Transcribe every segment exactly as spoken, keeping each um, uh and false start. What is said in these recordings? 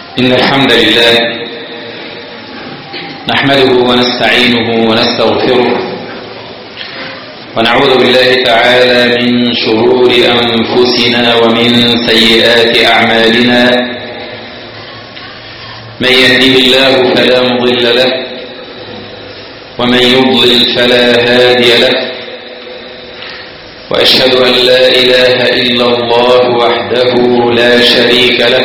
إن الحمد لله نحمده ونستعينه ونستغفره ونعوذ بالله تعالى من شرور أنفسنا ومن سيئات أعمالنا. من يهده الله فلا مضل له ومن يضلل فلا هادي له، وأشهد أن لا إله إلا الله وحده لا شريك له،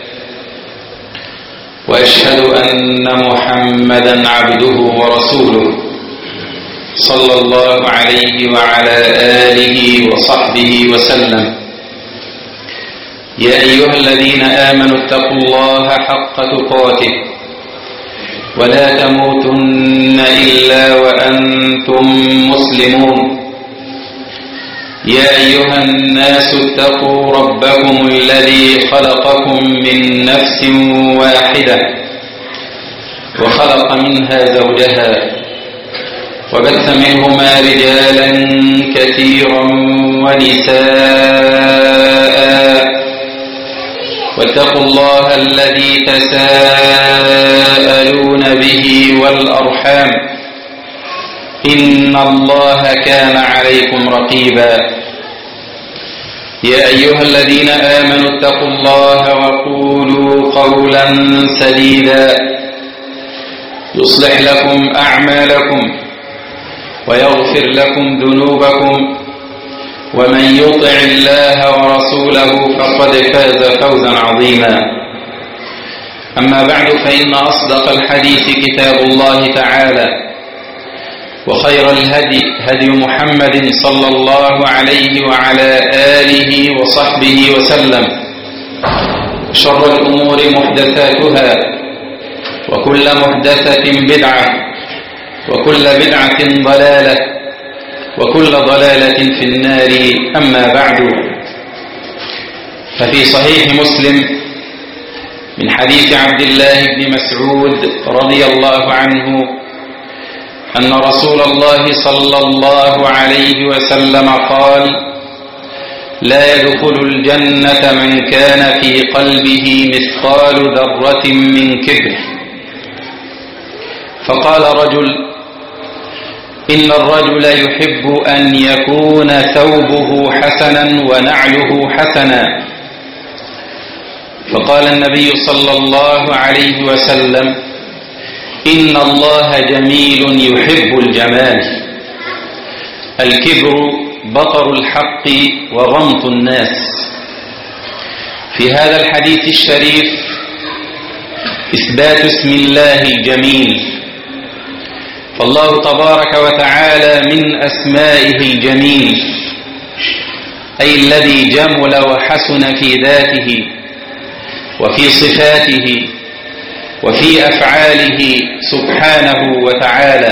وأشهد أن محمدا عبده ورسوله صلى الله عليه وعلى آله وصحبه وسلم. يا أيها الذين آمنوا اتقوا الله حق تقاته ولا تموتن إلا وأنتم مسلمون. يا أيها الناس اتقوا ربكم الذي خلقكم من نفس واحدة وخلق منها زوجها وبث منهما رجالا كثيرا ونساء، واتقوا الله الذي تساءلون به والأرحام إن الله كان عليكم رقيبا. يا أيها الذين آمنوا اتقوا الله وقولوا قولا سديدا يصلح لكم أعمالكم ويغفر لكم ذنوبكم، ومن يطع الله ورسوله فقد فاز فوزا عظيما. أما بعد، فإن أصدق الحديث كتاب الله تعالى، وخير الهدي هدي محمد صلى الله عليه وعلى آله وصحبه وسلم. شر الأمور محدثاتها، وكل محدثة بدعة، وكل بدعة ضلالة، وكل ضلالة في النار. أما بعد، ففي صحيح مسلم من حديث عبد الله بن مسعود رضي الله عنه أن رسول الله صلى الله عليه وسلم قال: لا يدخل الجنة من كان في قلبه مثقال ذرة من كبر. فقال رجل: إن الرجل يحب أن يكون ثوبه حسنا ونعله حسنا. فقال النبي صلى الله عليه وسلم: إن الله جميل يحب الجمال. الكبر بطر الحق وغمط الناس. في هذا الحديث الشريف إثبات اسم الله الجميل، فالله تبارك وتعالى من أسمائه الجميل، أي الذي جمل وحسن في ذاته وفي صفاته وفي أفعاله سبحانه وتعالى.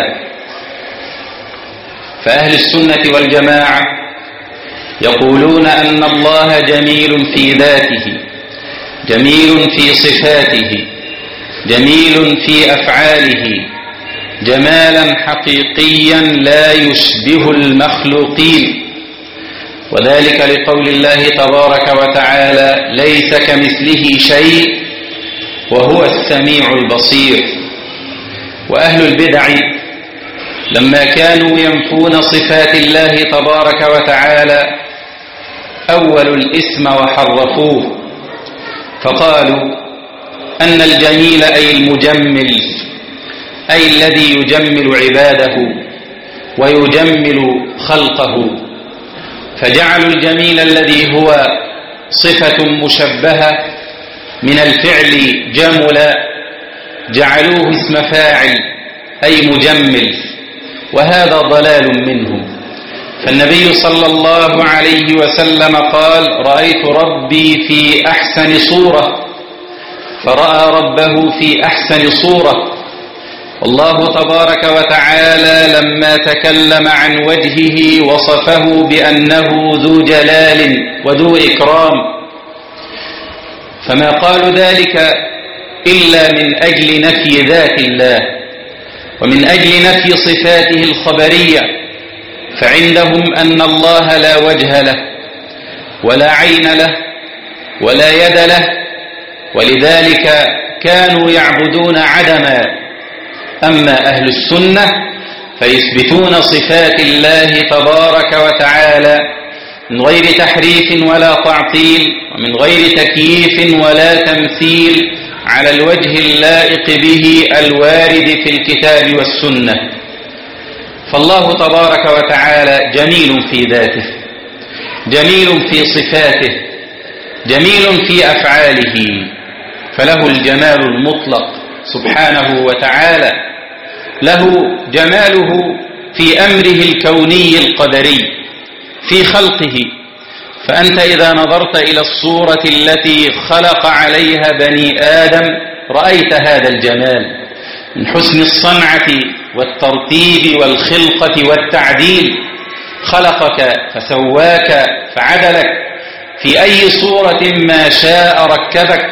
فأهل السنة والجماعة يقولون أن الله جميل في ذاته، جميل في صفاته، جميل في أفعاله، جمالا حقيقيا لا يشبه المخلوقين، وذلك لقول الله تبارك وتعالى: ليس كمثله شيء وهو السميع البصير. وأهل البدع لما كانوا ينفون صفات الله تبارك وتعالى أولوا الاسم وحرفوه، فقالوا أن الجميل أي المجمل، أي الذي يجمل عباده ويجمل خلقه، فجعلوا الجميل الذي هو صفة مشبهة من الفعل جمل جعلوه اسم فاعل أي مجمل، وهذا ضلال منهم. فالنبي صلى الله عليه وسلم قال: رأيت ربي في أحسن صورة، فرأى ربه في أحسن صورة. الله تبارك وتعالى لما تكلم عن وجهه وصفه بأنه ذو جلال وذو إكرام، فما قالوا ذلك إلا من أجل نفي ذات الله ومن أجل نفي صفاته الخبرية، فعندهم أن الله لا وجه له ولا عين له ولا يد له ولذلك كانوا يعبدون عدما. أما أهل السنة فيثبتون صفات الله تبارك وتعالى من غير تحريف ولا تعطيل، ومن غير تكييف ولا تمثيل، على الوجه اللائق به الوارد في الكتاب والسنة. فالله تبارك وتعالى جميل في ذاته، جميل في صفاته، جميل في أفعاله، فله الجمال المطلق سبحانه وتعالى. له جماله في أمره الكوني القدري في خلقه، فأنت إذا نظرت إلى الصورة التي خلق عليها بني آدم رأيت هذا الجمال من حسن الصنعة والترتيب والخلقة والتعديل. خلقك فسواك فعدلك، في أي صورة ما شاء ركبك،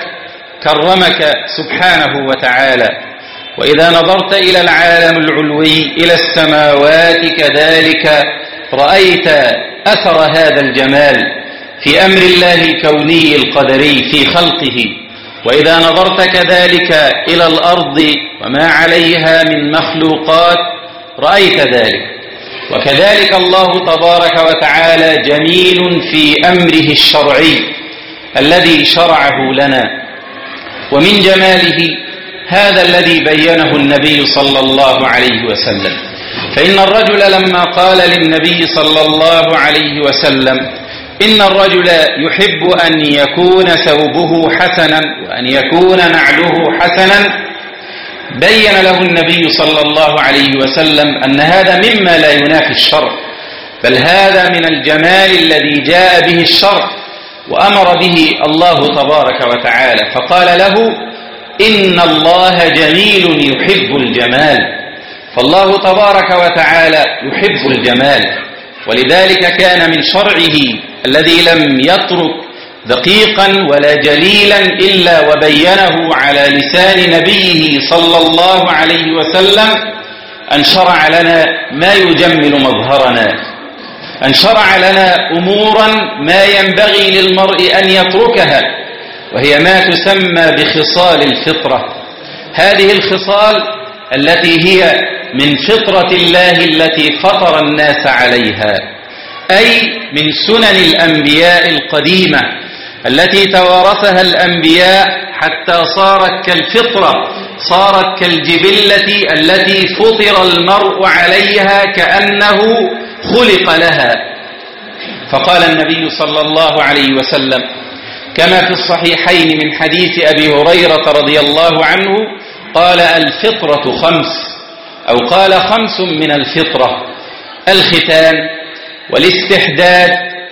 كرمك سبحانه وتعالى. وإذا نظرت إلى العالم العلوي إلى السماوات كذلك رأيت أثر هذا الجمال في أمر الله الكوني القدري في خلقه. وإذا نظرت كذلك إلى الأرض وما عليها من مخلوقات رأيت ذلك. وكذلك الله تبارك وتعالى جميل في أمره الشرعي الذي شرعه لنا. ومن جماله هذا الذي بينه النبي صلى الله عليه وسلم، فإن الرجل لما قال للنبي صلى الله عليه وسلم إن الرجل يحب أن يكون ثوبه حسنا وأن يكون نعله حسنا، بين له النبي صلى الله عليه وسلم أن هذا مما لا ينافي الشرع، بل هذا من الجمال الذي جاء به الشرع وأمر به الله تبارك وتعالى. فقال له إن الله جميل يحب الجمال، فالله تبارك وتعالى يحب الجمال. ولذلك كان من شرعه الذي لم يترك دقيقا ولا جليلا إلا وبينه على لسان نبيه صلى الله عليه وسلم أن شرع لنا ما يجمل مظهرنا، أن شرع لنا أمورا ما ينبغي للمرء أن يتركها، وهي ما تسمى بخصال الفطرة. هذه الخصال التي هي من فطرة الله التي فطر الناس عليها، أي من سنن الأنبياء القديمة التي توارثها الأنبياء حتى صارت كالفطرة، صارت كالجبلة التي فطر المرء عليها كأنه خلق لها. فقال النبي صلى الله عليه وسلم كما في الصحيحين من حديث أبي هريرة رضي الله عنه قال الفطرة خمس، أو قال خمس من الفطرة: الختان والاستحداد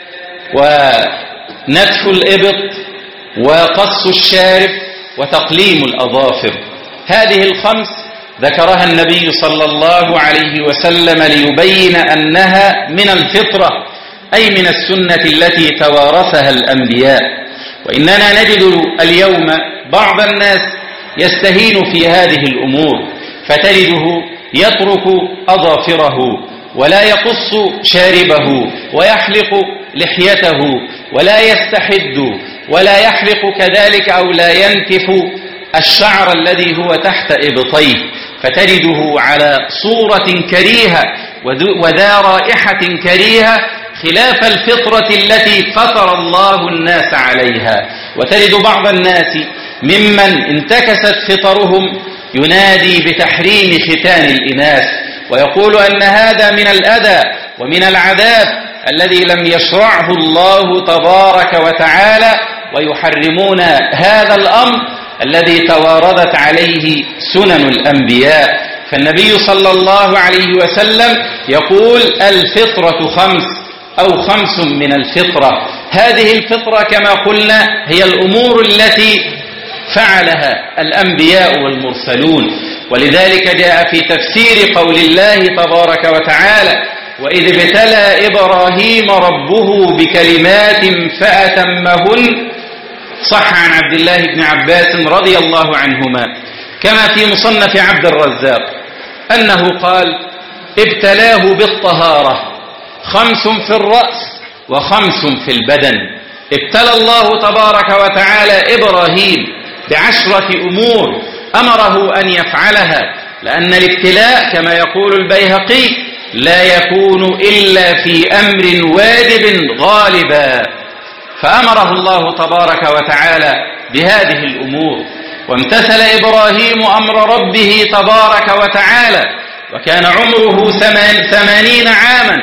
ونتف الإبط وقص الشارب وتقليم الأظافر. هذه الخمس ذكرها النبي صلى الله عليه وسلم ليبين أنها من الفطرة، أي من السنة التي توارثها الأنبياء. وإننا نجد اليوم بعض الناس يستهين في هذه الأمور، فتجده يترك أظافره ولا يقص شاربه ويحلق لحيته ولا يستحد ولا يحلق كذلك أو لا ينتف الشعر الذي هو تحت إبطيه، فتجده على صورة كريهة وذا رائحة كريهة خلاف الفطرة التي فطر الله الناس عليها. وتجد بعض الناس ممن انتكست فطرهم ينادي بتحريم ختان الإناث ويقول أن هذا من الأذى ومن العذاب الذي لم يشرعه الله تبارك وتعالى، ويحرمون هذا الأمر الذي تواردت عليه سنن الأنبياء. فالنبي صلى الله عليه وسلم يقول الفطرة خمس أو خمس من الفطرة. هذه الفطرة كما قلنا هي الأمور التي فعلها الأنبياء والمرسلون. ولذلك جاء في تفسير قول الله تبارك وتعالى وإذ ابتلى إبراهيم ربه بكلمات فأتمهن، صح عن عبد الله بن عباس رضي الله عنهما كما في مصنف عبد الرزاق أنه قال ابتلاه بالطهارة خمس في الرأس وخمس في البدن. ابتلى الله تبارك وتعالى إبراهيم بعشرة أمور أمره أن يفعلها، لأن الابتلاء كما يقول البيهقي لا يكون إلا في أمر واجب غالبا، فأمره الله تبارك وتعالى بهذه الأمور. وامتثل إبراهيم أمر ربه تبارك وتعالى وكان عمره ثمانين عاما،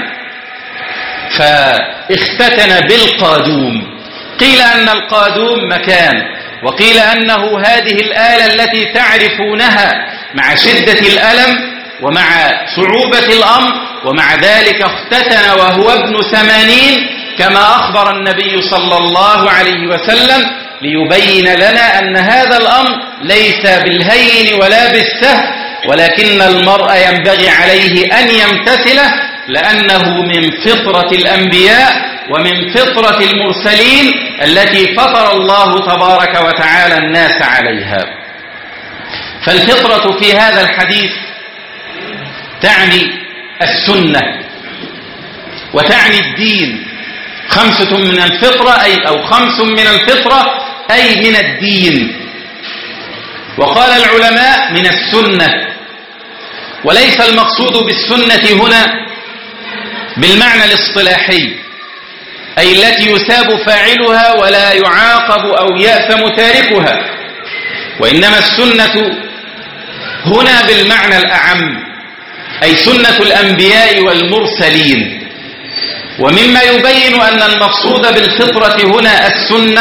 فاختتن بالقادوم. قيل أن القادوم مكان، وقيل أنه هذه الآلة التي تعرفونها مع شدة الألم ومع صعوبة الأمر، ومع ذلك اختتن وهو ابن ثمانين كما أخبر النبي صلى الله عليه وسلم، ليبين لنا أن هذا الأمر ليس بالهين ولا بالسهل، ولكن المرء ينبغي عليه أن يمتثله، لأنه من فطرة الأنبياء ومن فطرة المرسلين التي فطر الله تبارك وتعالى الناس عليها. فالفطرة في هذا الحديث تعني السنة وتعني الدين. خمسة من الفطرة أي أو خمس من الفطرة أي من الدين. وقال العلماء من السنة، وليس المقصود بالسنة هنا بالمعنى الاصطلاحي أي التي يثاب فاعلها ولا يعاقب أو يأثم تاركها، وإنما السنة هنا بالمعنى الأعم أي سنة الأنبياء والمرسلين. ومما يبين أن المقصود بالفطرة هنا السنة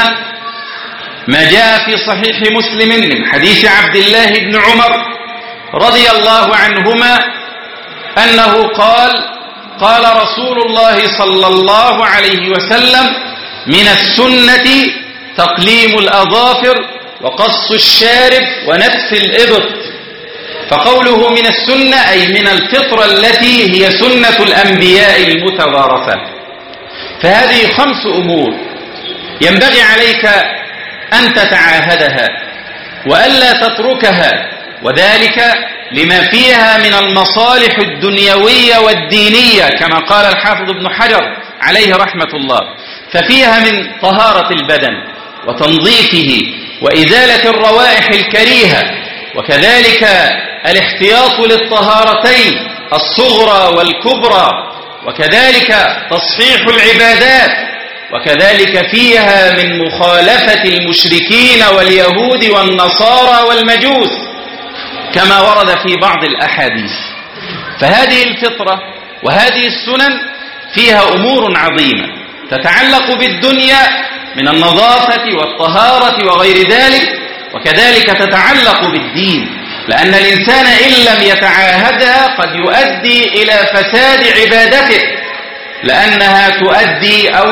ما جاء في صحيح مسلم من حديث عبد الله بن عمر رضي الله عنهما أنه قال: قال رسول الله صلى الله عليه وسلم: من السنة تقليم الأظافر وقص الشارب ونتف الإبط. فقوله من السنة أي من الفطرة التي هي سنة الأنبياء المتوارثة. فهذه خمس أمور ينبغي عليك أن تتعاهدها وألا تتركها، وذلك لما فيها من المصالح الدنيوية والدينية كما قال الحافظ ابن حجر عليه رحمة الله. ففيها من طهارة البدن وتنظيفه وإزالة الروائح الكريهة، وكذلك الاحتياط للطهارتين الصغرى والكبرى، وكذلك تصحيح العبادات، وكذلك فيها من مخالفة المشركين واليهود والنصارى والمجوس كما ورد في بعض الأحاديث. فهذه الفطرة وهذه السنن فيها أمور عظيمة تتعلق بالدنيا من النظافة والطهارة وغير ذلك، وكذلك تتعلق بالدين، لأن الإنسان إن لم يتعاهدها قد يؤدي إلى فساد عبادته، لأنها تؤدي أو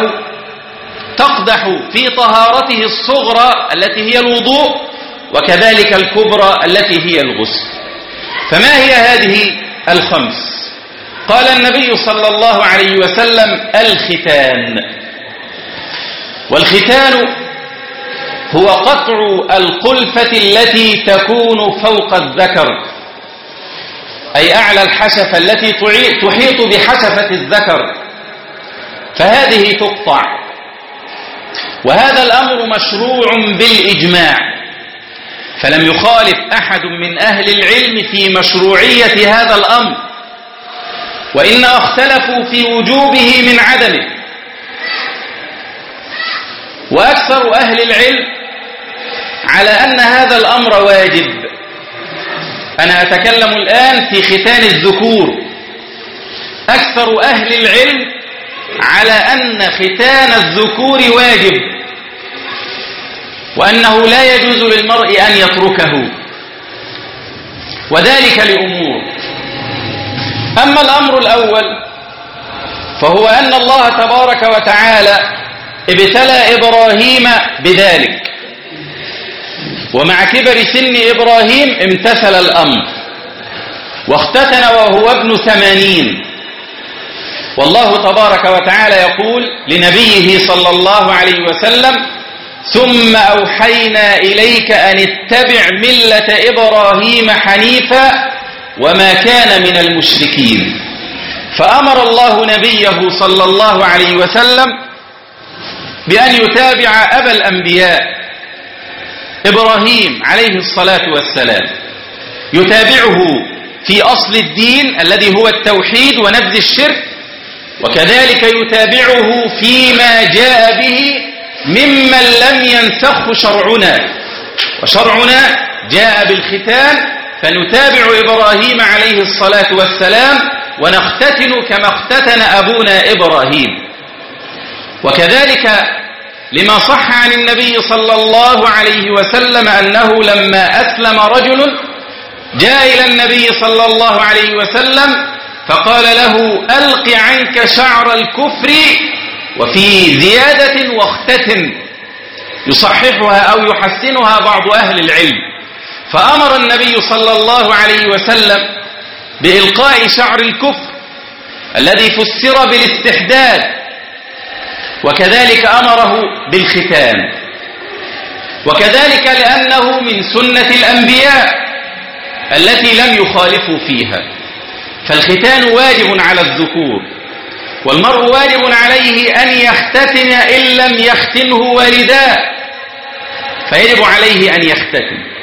تقدح في طهارته الصغرى التي هي الوضوء، وكذلك الكبرى التي هي الغسل. فما هي هذه الخمس؟ قال النبي صلى الله عليه وسلم: الختان. والختان هو قطع القلفة التي تكون فوق الذكر، أي أعلى الحشفة التي تحيط بحشفة الذكر، فهذه تقطع. وهذا الأمر مشروع بالإجماع، فلم يخالف أحد من أهل العلم في مشروعية هذا الأمر، وإنما اختلفوا في وجوبه من عدمه. وأكثر أهل العلم على أن هذا الأمر واجب. أنا أتكلم الآن في ختان الذكور. أكثر أهل العلم على أن ختان الذكور واجب، وأنه لا يجوز للمرء أن يتركه، وذلك لأمور. أما الأمر الأول فهو أن الله تبارك وتعالى ابتلى إبراهيم بذلك، ومع كبر سن إبراهيم امتثل الأمر واختتن وهو ابن ثمانين. والله تبارك وتعالى يقول لنبيه صلى الله عليه وسلم: ثم أوحينا إليك أن اتبع ملة إبراهيم حنيفا وما كان من المشركين. فأمر الله نبيه صلى الله عليه وسلم بأن يتابع أبا الأنبياء إبراهيم عليه الصلاة والسلام يتابعه في أصل الدين الذي هو التوحيد ونبذ الشرك، وكذلك يتابعه فيما جاء به ممن لم ينسخه شرعنا، وشرعنا جاء بالختان، فنتابع إبراهيم عليه الصلاة والسلام ونختتن كما اختتن أبونا إبراهيم. وكذلك لما صح عن النبي صلى الله عليه وسلم أنه لما أسلم رجل جاء إلى النبي صلى الله عليه وسلم فقال له: ألق عنك شعر الكفر، وفي زيادة واختتن، يصححها أو يحسنها بعض أهل العلم. فأمر النبي صلى الله عليه وسلم بإلقاء شعر الكفر الذي فسر بالاستحداد، وكذلك أمره بالختان، وكذلك لأنه من سنة الأنبياء التي لم يخالفوا فيها. فالختان واجب على الذكور، والمرء واجب عليه أن يختتن إن لم يختنه والداه، فيجب عليه أن يختتن.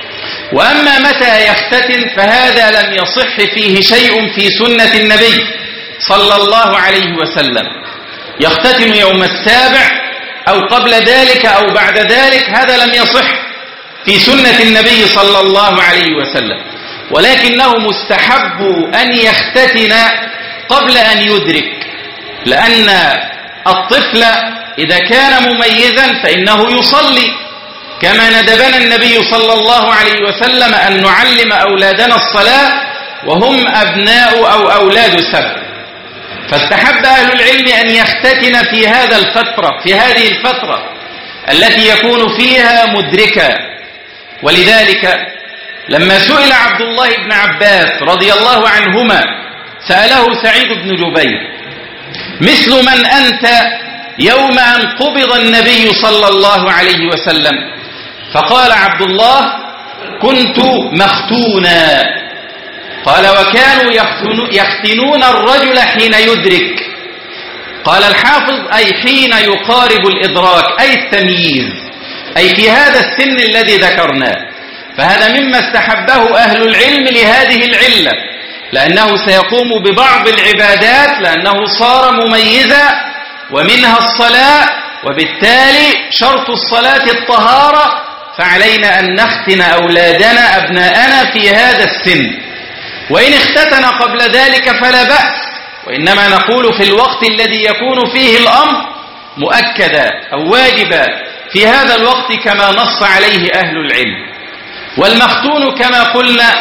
وأما متى يختتن فهذا لم يصح فيه شيء في سنة النبي صلى الله عليه وسلم. يختتن يوم السابع أو قبل ذلك أو بعد ذلك، هذا لم يصح في سنة النبي صلى الله عليه وسلم، ولكنه مستحب أن يختتن قبل أن يدرك، لأن الطفل إذا كان مميزا فإنه يصلي، كما ندبنا النبي صلى الله عليه وسلم أن نعلم أولادنا الصلاة وهم أبناء أو أولاد سبع. فاستحب أهل العلم أن يختتن في هذا الفترة في هذه الفترة التي يكون فيها مدركا. ولذلك لما سئل عبد الله بن عباس رضي الله عنهما، سأله سعيد بن جبير: مثل من أنت يوم أن قبض النبي صلى الله عليه وسلم؟ فقال عبد الله: كنت مختونا. قال: وكانوا يختنون الرجل حين يدرك. قال الحافظ: أي حين يقارب الإدراك، أي التمييز، أي في هذا السن الذي ذكرناه. فهذا مما استحبه أهل العلم لهذه العلة، لأنه سيقوم ببعض العبادات، لأنه صار مميزا، ومنها الصلاة، وبالتالي شرط الصلاة الطهارة، فعلينا أن نختن أولادنا أبناءنا في هذا السن. وإن اختتن قبل ذلك فلا بأس، وإنما نقول في الوقت الذي يكون فيه الأمر مؤكدا أو واجبا في هذا الوقت كما نص عليه أهل العلم. والمختون كما قلنا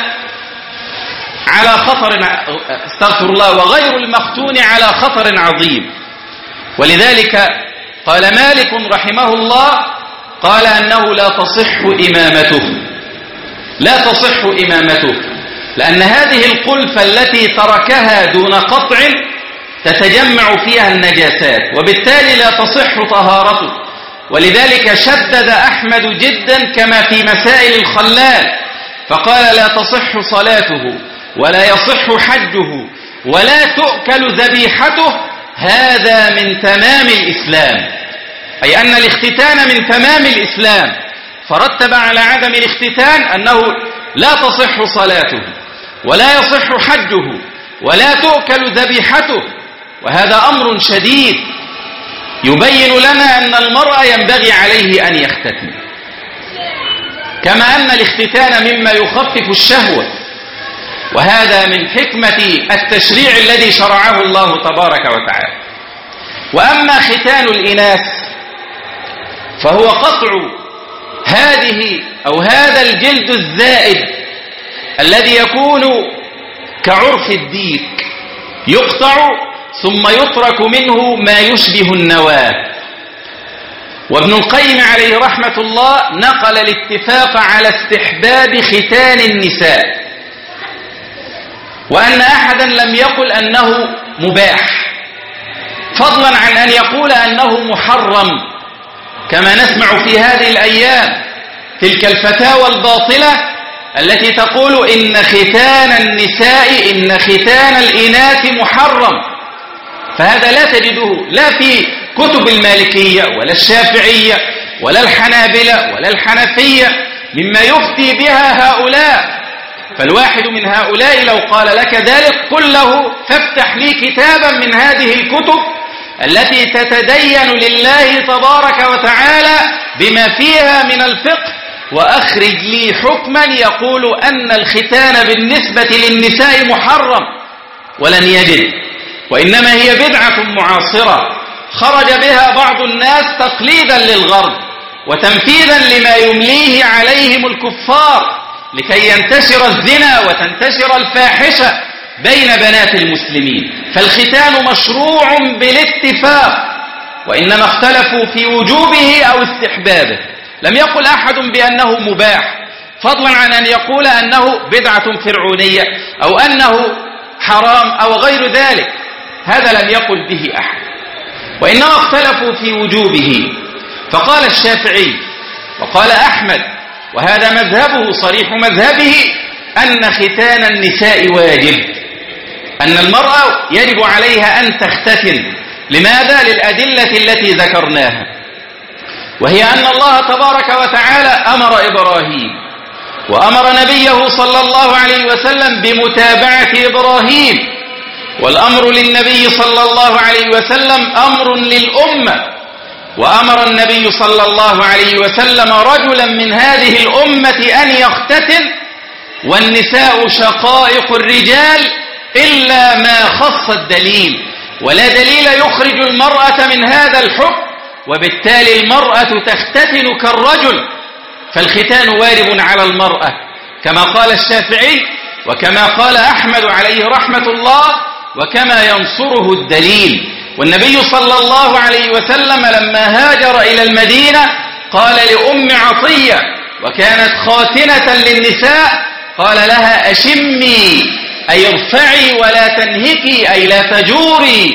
على خطر، استغفر الله، وغير المختون على خطر عظيم. ولذلك قال مالك رحمه الله، قال أنه لا تصح إمامته، لا تصح إمامته، لأن هذه القلفة التي تركها دون قطع تتجمع فيها النجاسات، وبالتالي لا تصح طهارته. ولذلك شدد أحمد جدا كما في مسائل الخلال، فقال: لا تصح صلاته ولا يصح حجه ولا تؤكل ذبيحته، هذا من تمام الإسلام، أي أن الاختتان من تمام الإسلام. فرتب على عدم الاختتان أنه لا تصح صلاته ولا يصح حجه ولا تؤكل ذبيحته، وهذا أمر شديد يبين لنا أن المرأة ينبغي عليه أن يختتن، كما أن الاختتان مما يخفف الشهوة، وهذا من حكمة التشريع الذي شرعه الله تبارك وتعالى. وأما ختان الإناث فهو قطع هذه أو هذا الجلد الزائد الذي يكون كعرف الديك، يقطع ثم يترك منه ما يشبه النواة. وابن القيم عليه رحمة الله نقل الاتفاق على استحباب ختان النساء، وأن أحدا لم يقل أنه مباح، فضلا عن أن يقول أنه محرم، كما نسمع في هذه الأيام تلك الفتاوى الباطلة التي تقول إن ختان النساء إن ختان الإناث محرم. فهذا لا تجده لا في كتب المالكية ولا الشافعية ولا الحنابلة ولا الحنفية مما يفتي بها هؤلاء. فالواحد من هؤلاء لو قال لك ذلك قل له فافتح لي كتابا من هذه الكتب التي تتدين لله تبارك وتعالى بما فيها من الفقه وأخرج لي حكما يقول أن الختان بالنسبة للنساء محرم، ولن يجد. وإنما هي بدعة معاصرة خرج بها بعض الناس تقليدا للغرب وتنفيذا لما يمليه عليهم الكفار لكي ينتشر الزنا وتنتشر الفاحشة بين بنات المسلمين. فالختان مشروع بالاتفاق، وإنما اختلفوا في وجوبه أو استحبابه. لم يقل أحد بأنه مباح، فضلا عن أن يقول أنه بدعة فرعونية أو أنه حرام أو غير ذلك. هذا لم يقل به أحد، وإنما اختلفوا في وجوبه. فقال الشافعي وقال أحمد، وهذا مذهبه صريح مذهبه، أن ختان النساء واجب، أن المرأة يجب عليها أن تختتن. لماذا؟ للأدلة التي ذكرناها، وهي أن الله تبارك وتعالى أمر إبراهيم وأمر نبيه صلى الله عليه وسلم بمتابعة إبراهيم، والأمر للنبي صلى الله عليه وسلم أمر للأمة، وأمر النبي صلى الله عليه وسلم رجلا من هذه الأمة أن يختتن، والنساء شقائق الرجال إلا ما خص الدليل، ولا دليل يخرج المرأة من هذا الحكم، وبالتالي المرأة تختتن كالرجل. فالختان وارب على المرأة كما قال الشافعي وكما قال أحمد عليه رحمة الله وكما ينصره الدليل. والنبي صلى الله عليه وسلم لما هاجر إلى المدينة قال لأم عطية وكانت خاتنة للنساء، قال لها أشمي أي ارفعي ولا تنهكي أي لا تجوري.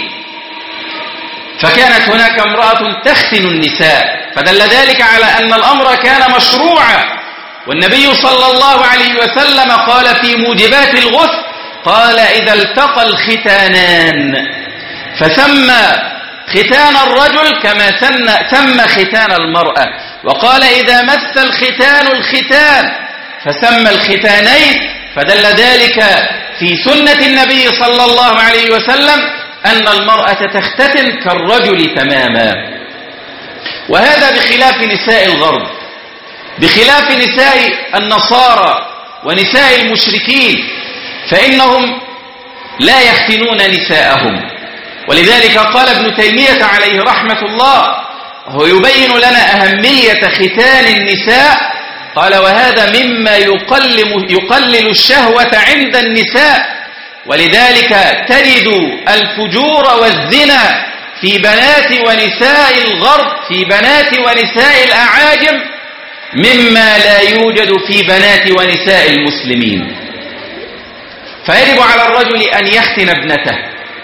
فكانت هناك امرأة تختن النساء، فدل ذلك على أن الأمر كان مشروعا. والنبي صلى الله عليه وسلم قال في موجبات الغسل، قال إذا التقى الختانان فسمى ختان الرجل كما سمى ختان المرأة، وقال إذا مس الختان الختان فسمى الختانين، فدل ذلك في سنة النبي صلى الله عليه وسلم أن المرأة تختتن كالرجل تماما. وهذا بخلاف نساء الغرب، بخلاف نساء النصارى ونساء المشركين، فإنهم لا يختنون نساءهم. ولذلك قال ابن تيمية عليه رحمة الله هو يبين لنا أهمية ختان النساء، قال وهذا مما يقلل, يقلل الشهوة عند النساء، ولذلك تجد الفجور والزنا في بنات ونساء الغرب، في بنات ونساء الأعاجم، مما لا يوجد في بنات ونساء المسلمين. فيجب على الرجل أن يختن ابنته،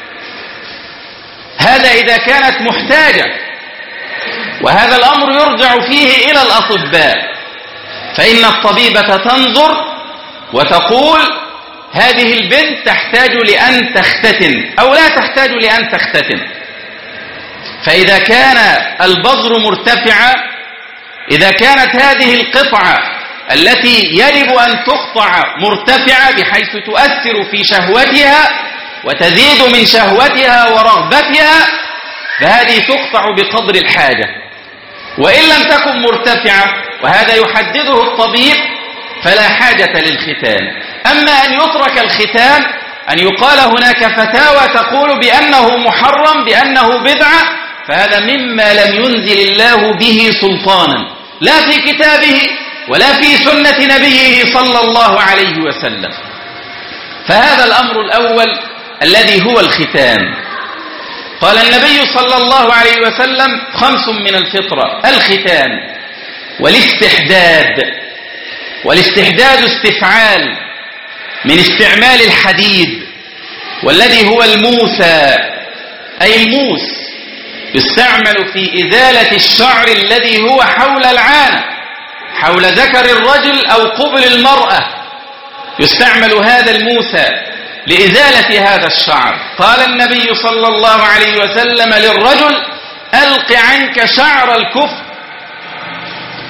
هذا إذا كانت محتاجة، وهذا الأمر يرجع فيه إلى الأطباء، فإن الطبيبة تنظر وتقول هذه البنت تحتاج لأن تختتن أو لا تحتاج لأن تختتن. فإذا كان البذر مرتفعا، إذا كانت هذه القطعة التي يجب أن تقطع مرتفعة بحيث تؤثر في شهوتها وتزيد من شهوتها ورغبتها، فهذه تقطع بقدر الحاجة. وإن لم تكن مرتفعة وهذا يحدده الطبيب فلا حاجة للختان. أما أن يترك الختان، أن يقال هناك فتاوى تقول بأنه محرم بأنه بدعة، فهذا مما لم ينزل الله به سلطانا لا في كتابه ولا في سنة نبيه صلى الله عليه وسلم. فهذا الأمر الأول الذي هو الختان. قال النبي صلى الله عليه وسلم خمس من الفطرة: الختان والاستحداد. والاستحداد استفعال من استعمال الحديد، والذي هو الموسى أي الموس، يستعمل في إزالة الشعر الذي هو حول العانة، حول ذكر الرجل أو قبل المرأة، يستعمل هذا الموسى لإزالة هذا الشعر. قال النبي صلى الله عليه وسلم للرجل: ألق عنك شعر الكفر،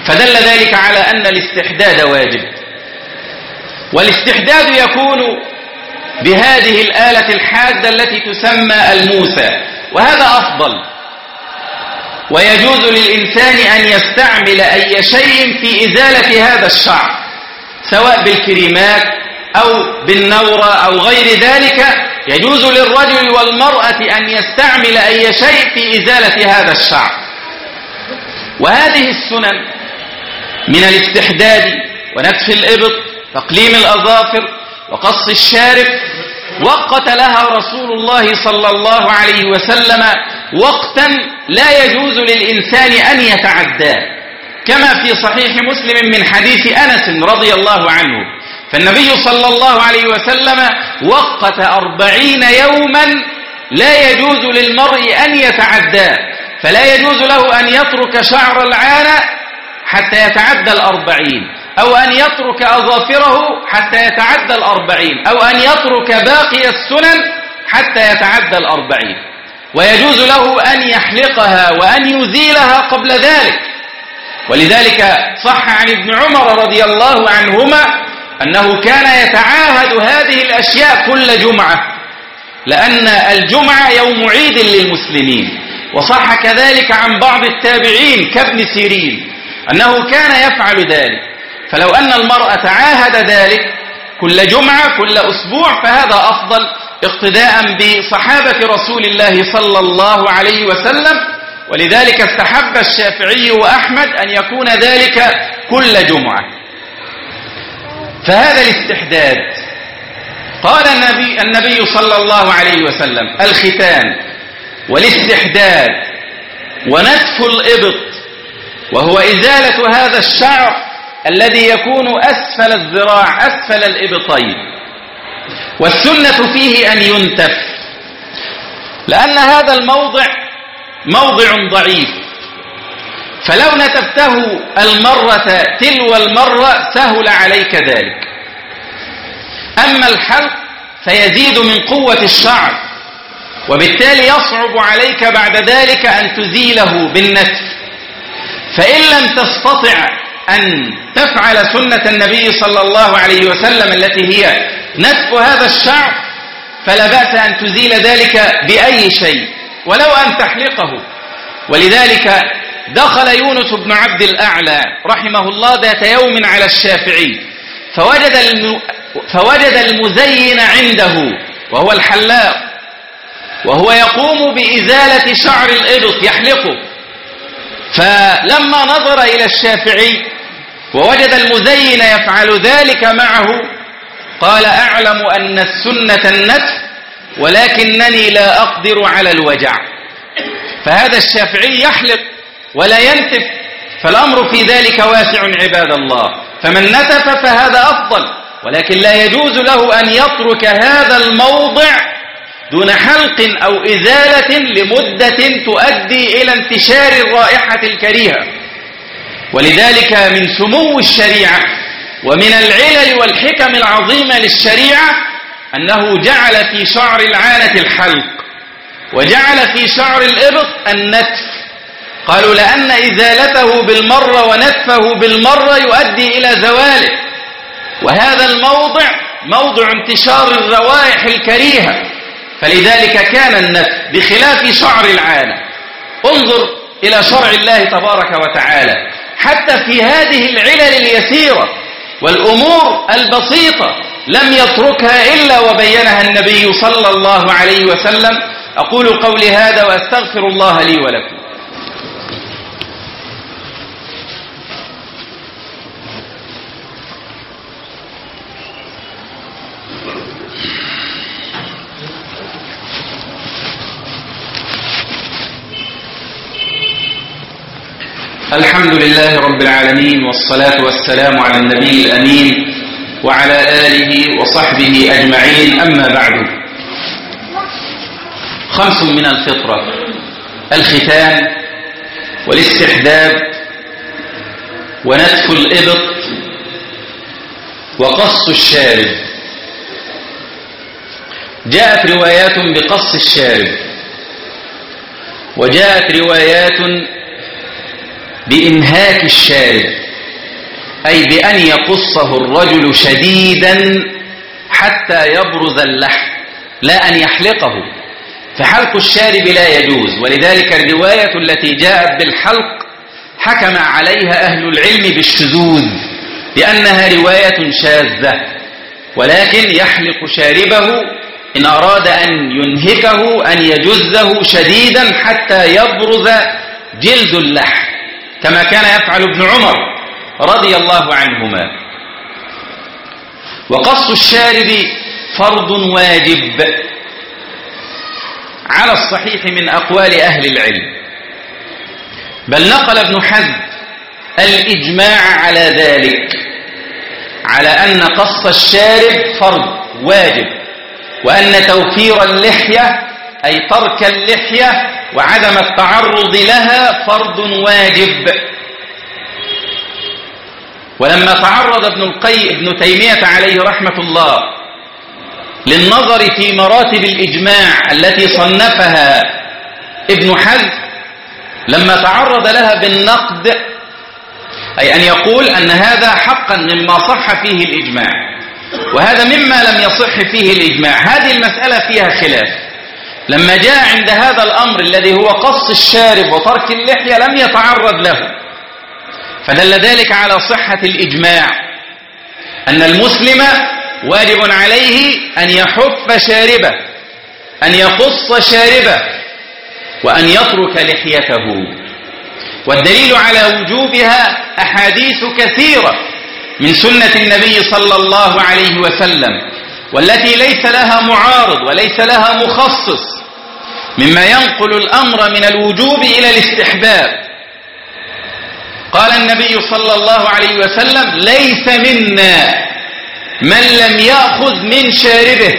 فدل ذلك على أن الاستحداد واجب. والاستحداد يكون بهذه الآلة الحادة التي تسمى الموسى، وهذا أفضل. ويجوز للإنسان أن يستعمل أي شيء في إزالة هذا الشعر، سواء بالكريمات أو بالنورة أو غير ذلك. يجوز للرجل والمرأة أن يستعمل أي شيء في إزالة هذا الشعر. وهذه السنن من الاستحداد ونتف الإبط، تقليم الأظافر، وقص الشارب، وقت لها رسول الله صلى الله عليه وسلم وقتا لا يجوز للإنسان أن يتعداه، كما في صحيح مسلم من حديث أنس رضي الله عنه. فالنبي صلى الله عليه وسلم وقت أربعين يوما لا يجوز للمرء أن يتعداه، فلا يجوز له أن يترك شعر العانة حتى يتعدى الأربعين، أو أن يترك أظافره حتى يتعدى الأربعين، أو أن يترك باقي السنن حتى يتعدى الأربعين. ويجوز له أن يحلقها وأن يزيلها قبل ذلك. ولذلك صح عن ابن عمر رضي الله عنهما أنه كان يتعاهد هذه الأشياء كل جمعة، لأن الجمعة يوم عيد للمسلمين. وصح كذلك عن بعض التابعين كابن سيرين أنه كان يفعل ذلك. فلو أن المرأة تعاهد ذلك كل جمعة كل أسبوع فهذا أفضل، اقتداء بصحابة رسول الله صلى الله عليه وسلم. ولذلك استحب الشافعي وأحمد أن يكون ذلك كل جمعة. فهذا الاستحداد. قال النبي, النبي صلى الله عليه وسلم: الختان والاستحداد ونتف الإبط، وهو إزالة هذا الشعر الذي يكون أسفل الذراع أسفل الإبطين. والسنة فيه أن ينتف، لأن هذا الموضع موضع ضعيف، فلو نتفته المرة تلو المرة سهل عليك ذلك. أما الحلق فيزيد من قوة الشعر، وبالتالي يصعب عليك بعد ذلك أن تزيله بالنتف. فإن لم تستطع أن تفعل سنة النبي صلى الله عليه وسلم التي هي نتف هذا الشعر، فلا بأس أن تزيل ذلك بأي شيء، ولو أن تحلقه. ولذلك دخل يونس بن عبد الأعلى رحمه الله ذات يوم على الشافعي، فوجد, الم... فوجد المزين عنده وهو الحلاق، وهو يقوم بإزالة شعر الإبط يحلقه. فلما نظر إلى الشافعي ووجد المزين يفعل ذلك معه قال: أعلم أن السنة النتف، ولكنني لا أقدر على الوجع. فهذا الشافعي يحلق ولا ينتف، فالأمر في ذلك واسع عباد الله. فمن نتف فهذا أفضل، ولكن لا يجوز له أن يترك هذا الموضع دون حلق أو إزالة لمدة تؤدي إلى انتشار الرائحة الكريهة. ولذلك من سمو الشريعة ومن العلل والحكم العظيمة للشريعة أنه جعل في شعر العانة الحلق، وجعل في شعر الإبط النتف. قالوا لأن إزالته بالمرة ونتفه بالمرة يؤدي إلى زواله، وهذا الموضع موضع انتشار الروائح الكريهة، فلذلك كان النتف بخلاف شعر العانة. انظر إلى شرع الله تبارك وتعالى حتى في هذه العلل اليسيرة والأمور البسيطة لم يتركها إلا وبينها النبي صلى الله عليه وسلم. أقول قولي هذا وأستغفر الله لي ولكم. الحمد لله رب العالمين، والصلاة والسلام على النبي الأمين وعلى آله وصحبه أجمعين. أما بعد، خمس من الفطرة: الختان والاستحداد ونتف الإبط وقص الشارب. جاءت روايات بقص الشارب، وجاءت روايات بإنهاك الشارب، أي بأن يقصه الرجل شديدا حتى يبرز اللحم، لا أن يحلقه، فحلق الشارب لا يجوز. ولذلك الرواية التي جاءت بالحلق حكم عليها أهل العلم بالشذوذ لأنها رواية شاذة، ولكن يحلق شاربه إن أراد أن ينهكه أن يجزه شديدا حتى يبرز جلد اللحم، كما كان يفعل ابن عمر رضي الله عنهما. وقص الشارب فرض واجب على الصحيح من أقوال أهل العلم، بل نقل ابن حزم الإجماع على ذلك، على أن قص الشارب فرض واجب، وأن توفير اللحية أي ترك اللحية وعدم التعرض لها فرض واجب. ولما تعرض ابن القيم ابن تيمية عليه رحمة الله للنظر في مراتب الإجماع التي صنفها ابن حزم، لما تعرض لها بالنقد، أي أن يقول أن هذا حقا مما صح فيه الإجماع وهذا مما لم يصح فيه الإجماع، هذه المسألة فيها خلاف. لما جاء عند هذا الأمر الذي هو قص الشارب وترك اللحية لم يتعرض له، فدل ذلك على صحة الإجماع أن المسلم واجب عليه أن يحف شاربه، أن يقص شاربه، وأن يترك لحيته. والدليل على وجوبها أحاديث كثيرة من سنة النبي صلى الله عليه وسلم، والتي ليس لها معارض وليس لها مخصص، مما ينقل الأمر من الوجوب إلى الاستحباب. قال النبي صلى الله عليه وسلم: ليس منا من لم يأخذ من شاربه.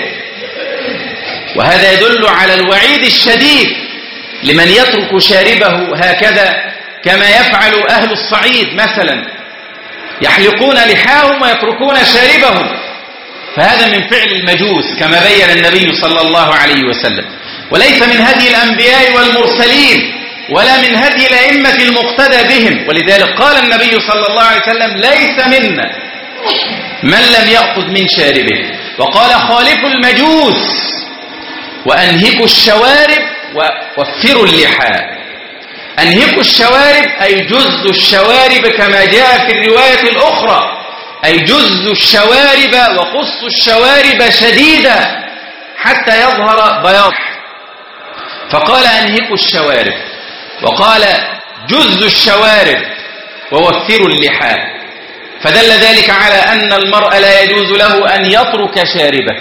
وهذا يدل على الوعيد الشديد لمن يترك شاربه هكذا، كما يفعل أهل الصعيد مثلا، يحلقون لحاهم ويتركون شاربهم، فهذا من فعل المجوس كما بين النبي صلى الله عليه وسلم، وليس من هدي الأنبياء والمرسلين ولا من هدي الأئمة المقتدى بهم. ولذلك قال النبي صلى الله عليه وسلم: ليس منا من لم يأخذ من شاربه. وقال: خالفوا المجوس وأنهكوا الشوارب ووفروا اللحى. أنهكوا الشوارب أي جزوا الشوارب كما جاء في الرواية الأخرى، أي جزوا الشوارب وقصوا الشوارب شديدا حتى يظهر بياض. فقال: أنهكوا الشوارب، وقال: جزوا الشوارب ووفروا اللحى، فدل ذلك على أن المرء لا يجوز له أن يترك شاربه.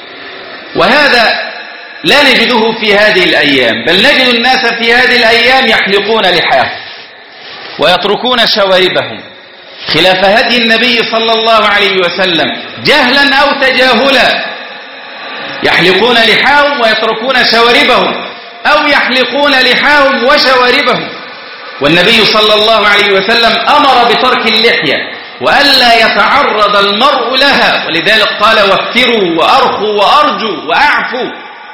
وهذا لا نجده في هذه الأيام، بل نجد الناس في هذه الأيام يحلقون لحاهم ويتركون شواربهم خلاف هدي النبي صلى الله عليه وسلم، جهلا أو تجاهلا. يحلقون لحاهم ويتركون شواربهم، أو يحلقون لحاهم وشواربهم. والنبي صلى الله عليه وسلم أمر بترك اللحية وألا يتعرض المرء لها، ولذلك قال: وفروا وأرخوا وأرجوا وأعفوا.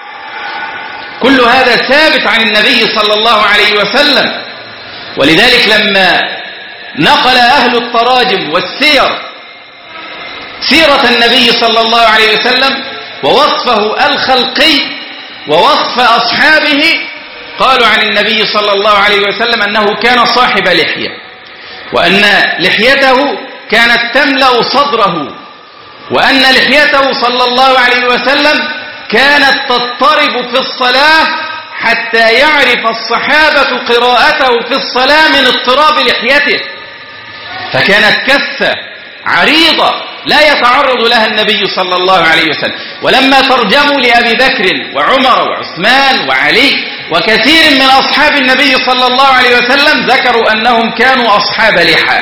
كل هذا ثابت عن النبي صلى الله عليه وسلم. ولذلك لما نقل أهل التراجم والسير سيرة النبي صلى الله عليه وسلم ووصفه الخلقي ووصف أصحابه، قالوا عن النبي صلى الله عليه وسلم أنه كان صاحب لحية، وأن لحيته كانت تملأ صدره، وأن لحيته صلى الله عليه وسلم كانت تضطرب في الصلاة حتى يعرف الصحابة قراءته في الصلاة من اضطراب لحيته، فكانت كثة عريضة لا يتعرض لها النبي صلى الله عليه وسلم. ولما ترجموا لأبي بكر وعمر وعثمان وعلي وكثير من أصحاب النبي صلى الله عليه وسلم ذكروا أنهم كانوا أصحاب لحى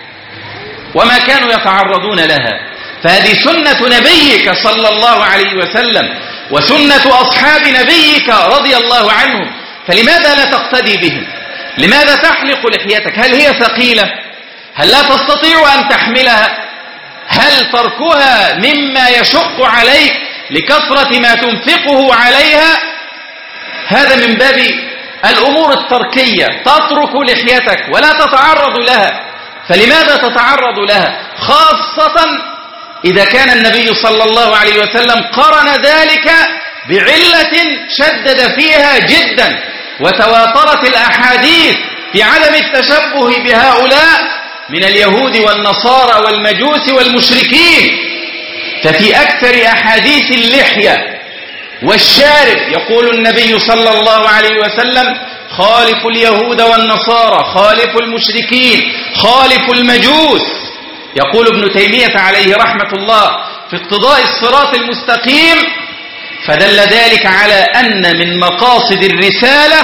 وما كانوا يتعرضون لها. فهذه سنة نبيك صلى الله عليه وسلم وسنة أصحاب نبيك رضي الله عنهم، فلماذا لا تقتدي بهم؟ لماذا تحلق لحيتك؟ هل هي ثقيلة؟ هل لا تستطيع أن تحملها؟ هل تركها مما يشق عليك لكثرة ما تنفقه عليها؟ هذا من باب الأمور التركية، تترك لحيتك ولا تتعرض لها. فلماذا تتعرض لها؟ خاصة إذا كان النبي صلى الله عليه وسلم قرن ذلك بعلة شدد فيها جدا، وتواترت الأحاديث في عدم التشبه بهؤلاء من اليهود والنصارى والمجوس والمشركين. ففي أكثر أحاديث اللحية والشارب يقول النبي صلى الله عليه وسلم: خالف اليهود والنصارى، خالف المشركين، خالف المجوس. يقول ابن تيمية عليه رحمة الله في اقتضاء الصراط المستقيم: فدل ذلك على أن من مقاصد الرسالة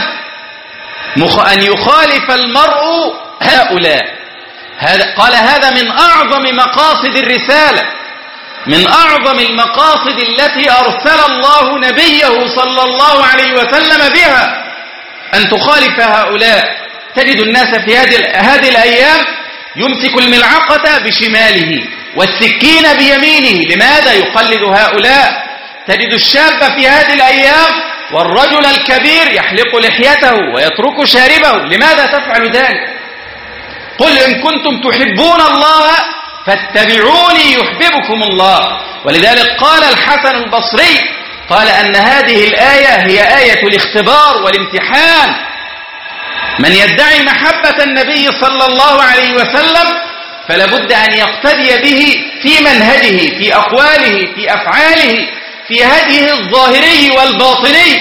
أن يخالف المرء هؤلاء. هذا قال هذا من أعظم مقاصد الرسالة، من أعظم المقاصد التي أرسل الله نبيه صلى الله عليه وسلم بها، أن تخالف هؤلاء. تجد الناس في هذه الأيام يمسك الملعقة بشماله والسكين بيمينه. لماذا؟ يقلد هؤلاء. تجد الشاب في هذه الأيام والرجل الكبير يحلق لحيته ويترك شاربه. لماذا تفعل ذلك؟ قل إن كنتم تحبون الله فاتبعوني يحببكم الله. ولذلك قال الحسن البصري قال أن هذه الآية هي آية الاختبار والامتحان. من يدعي محبة النبي صلى الله عليه وسلم فلابد أن يقتدي به في منهجه، في أقواله، في أفعاله، في هديه الظاهري والباطني،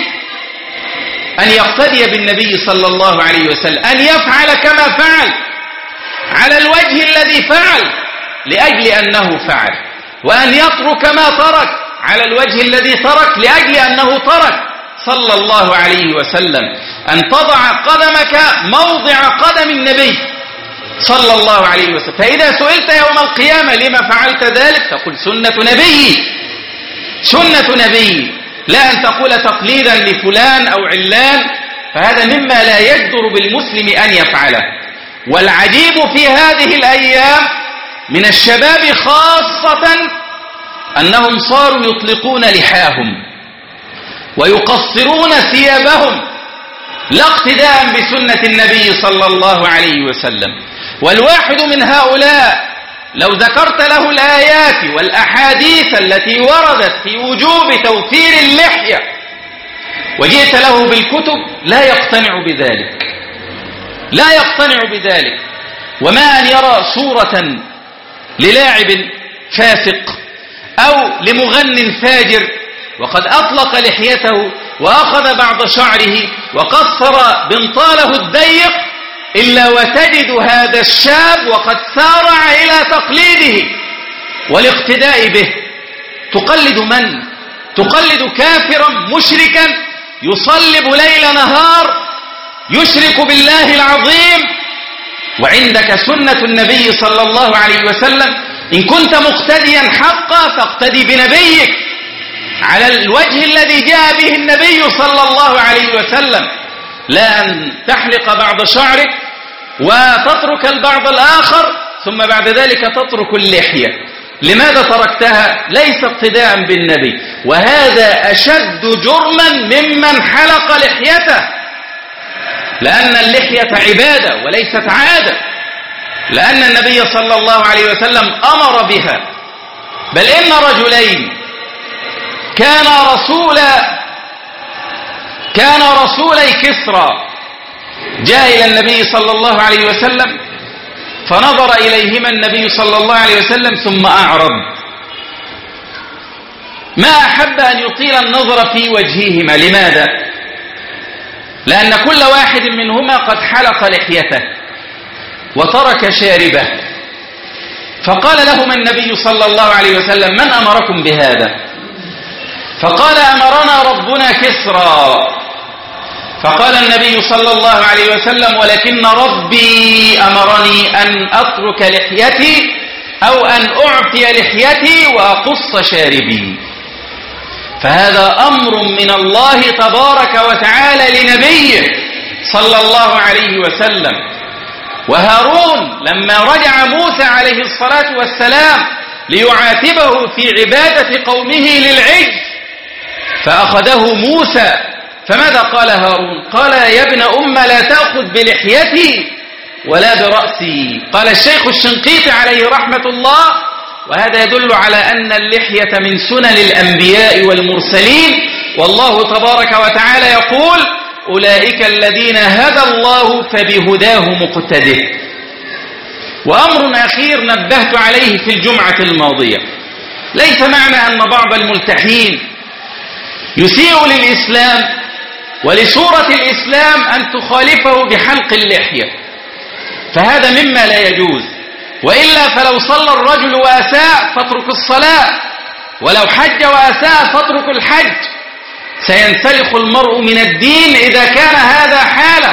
أن يقتدي بالنبي صلى الله عليه وسلم، أن يفعل كما فعل على الوجه الذي فعل لأجل أنه فعل، وأن يترك ما ترك على الوجه الذي ترك لأجل أنه ترك صلى الله عليه وسلم. أن تضع قدمك موضع قدم النبي صلى الله عليه وسلم. فإذا سئلت يوم القيامة لما فعلت ذلك تقول سنة نبي، سنة نبي، لا أن تقول تقليدا لفلان أو علان، فهذا مما لا يجدر بالمسلم أن يفعله. والعجيب في هذه الأيام من الشباب خاصة أنهم صاروا يطلقون لحاهم ويقصرون ثيابهم لا اقتداء بسنة النبي صلى الله عليه وسلم. والواحد من هؤلاء لو ذكرت له الآيات والأحاديث التي وردت في وجوب توفير اللحية وجئت له بالكتب لا يقتنع بذلك، لا يقتنع بذلك. وما أن يرى صورة للاعب فاسق أو لمغن فاجر وقد أطلق لحيته وأخذ بعض شعره وقصر بنطاله الضيق إلا وتجد هذا الشاب وقد سارع إلى تقليده والاقتداء به. تقلد من؟ تقلد كافرا مشركا يصلب ليل نهار يشرك بالله العظيم، وعندك سنة النبي صلى الله عليه وسلم. إن كنت مقتديا حقا فاقتدي بنبيك على الوجه الذي جاء به النبي صلى الله عليه وسلم، لا أن تحلق بعض شعرك وتترك البعض الآخر ثم بعد ذلك تترك اللحية. لماذا تركتها؟ ليس اقتداء بالنبي، وهذا أشد جرما ممن حلق لحيته، لأن اللحية عبادة وليست عادة، لأن النبي صلى الله عليه وسلم أمر بها. بل إن رجلين كان رسولا كان رسولي كسرى جاء إلى النبي صلى الله عليه وسلم فنظر إليهما النبي صلى الله عليه وسلم ثم أعرض، ما أحب أن يطيل النظر في وجههما. لماذا؟ لأن كل واحد منهما قد حلق لحيته وترك شاربه. فقال لهما النبي صلى الله عليه وسلم: من أمركم بهذا؟ فقال: أمرنا ربنا كسرى. فقال النبي صلى الله عليه وسلم: ولكن ربي أمرني أن أترك لحيتي أو أن أعفي لحيتي وأقص شاربي. فهذا أمر من الله تبارك وتعالى لنبيه صلى الله عليه وسلم. وهارون لما رجع موسى عليه الصلاة والسلام ليعاتبه في عبادة قومه للعجل، فأخذه موسى فماذا قال هارون؟ قال يا ابن أم لا تأخذ بلحيتي ولا برأسي. قال الشيخ الشنقيطي عليه رحمة الله: وهذا يدل على أن اللحية من سنن الأنبياء والمرسلين، والله تبارك وتعالى يقول: أولئك الذين هدى الله فبهداه مقتده. وأمر أخير نبهت عليه في الجمعة الماضية: ليس معنى أن بعض الملتحين يسيء للإسلام ولصورة الإسلام أن تخالفه بحلق اللحية، فهذا مما لا يجوز، وإلا فلو صلى الرجل وأساء فاترك الصلاة، ولو حج وأساء فاترك الحج. سينسلخ المرء من الدين إذا كان هذا حاله،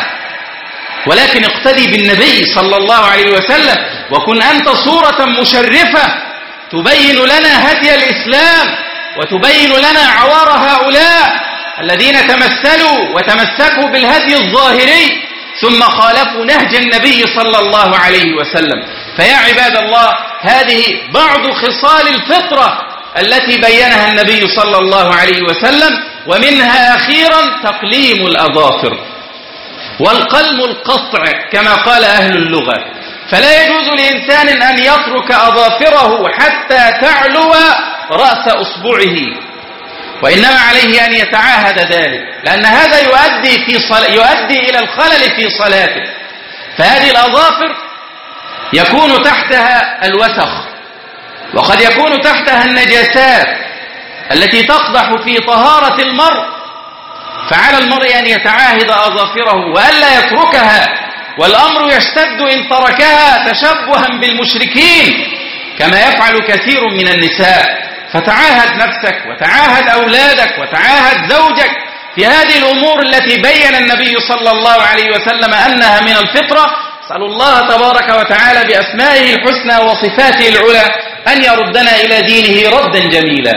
ولكن اقتدي بالنبي صلى الله عليه وسلم، وكن أنت صورة مشرفة تبين لنا هدي الإسلام وتبين لنا عوار هؤلاء الذين تمثلوا وتمسكوا بالهدي الظاهري ثم خالفوا نهج النبي صلى الله عليه وسلم. فيا عباد الله، هذه بعض خصال الفطرة التي بينها النبي صلى الله عليه وسلم، ومنها أخيرا تقليم الأظافر والقلم القطع كما قال أهل اللغة. فلا يجوز لإنسان أن يترك أظافره حتى تعلو رأس أصبعه، وإنما عليه أن يتعاهد ذلك، لأن هذا يؤدي, في صل... يؤدي إلى الخلل في صلاته. فهذه الأظافر يكون تحتها الوسخ، وقد يكون تحتها النجاسات التي تقدح في طهارة المرء، فعلى المرء أن يتعاهد أظافره وألا يتركها، والأمر يشتد إن تركها تشبها بالمشركين كما يفعل كثير من النساء. فتعاهد نفسك وتعاهد أولادك وتعاهد زوجك في هذه الأمور التي بين النبي صلى الله عليه وسلم أنها من الفطرة. أسأل الله تبارك وتعالى بأسمائه الحسنى وصفاته العلى أن يردنا إلى دينه ردا جميلا.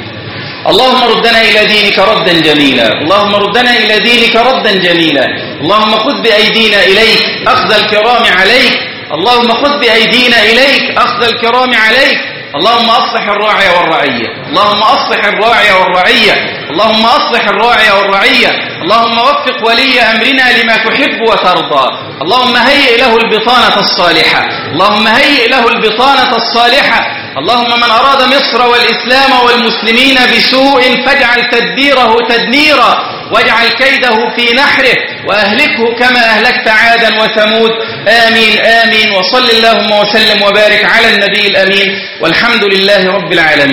اللهم ردنا إلى دينك ردا جميلا، اللهم ردنا إلى دينك ردا جميلا. اللهم خذ بأيدينا إليك أخذ الكرام عليك، اللهم خذ بأيدينا إليك أخذ الكرام عليك. اللهم أصلح الراعي والرعية، اللهم أصلح الراعي والرعية، اللهم أصلح الراعي والرعية. اللهم وفق ولي أمرنا لما تحب وترضى. اللهم هيئ له البطانة الصالحة، اللهم هيئ له البطانة الصالحة. اللهم من أراد مصر والإسلام والمسلمين بسوء فاجعل تدبيره تدميرا، واجعل كيده في نحره، وأهلكه كما أهلكت عادا وثمود. آمين آمين. وصل اللهم وسلم وبارك على النبي الأمين، والحمد لله رب العالمين.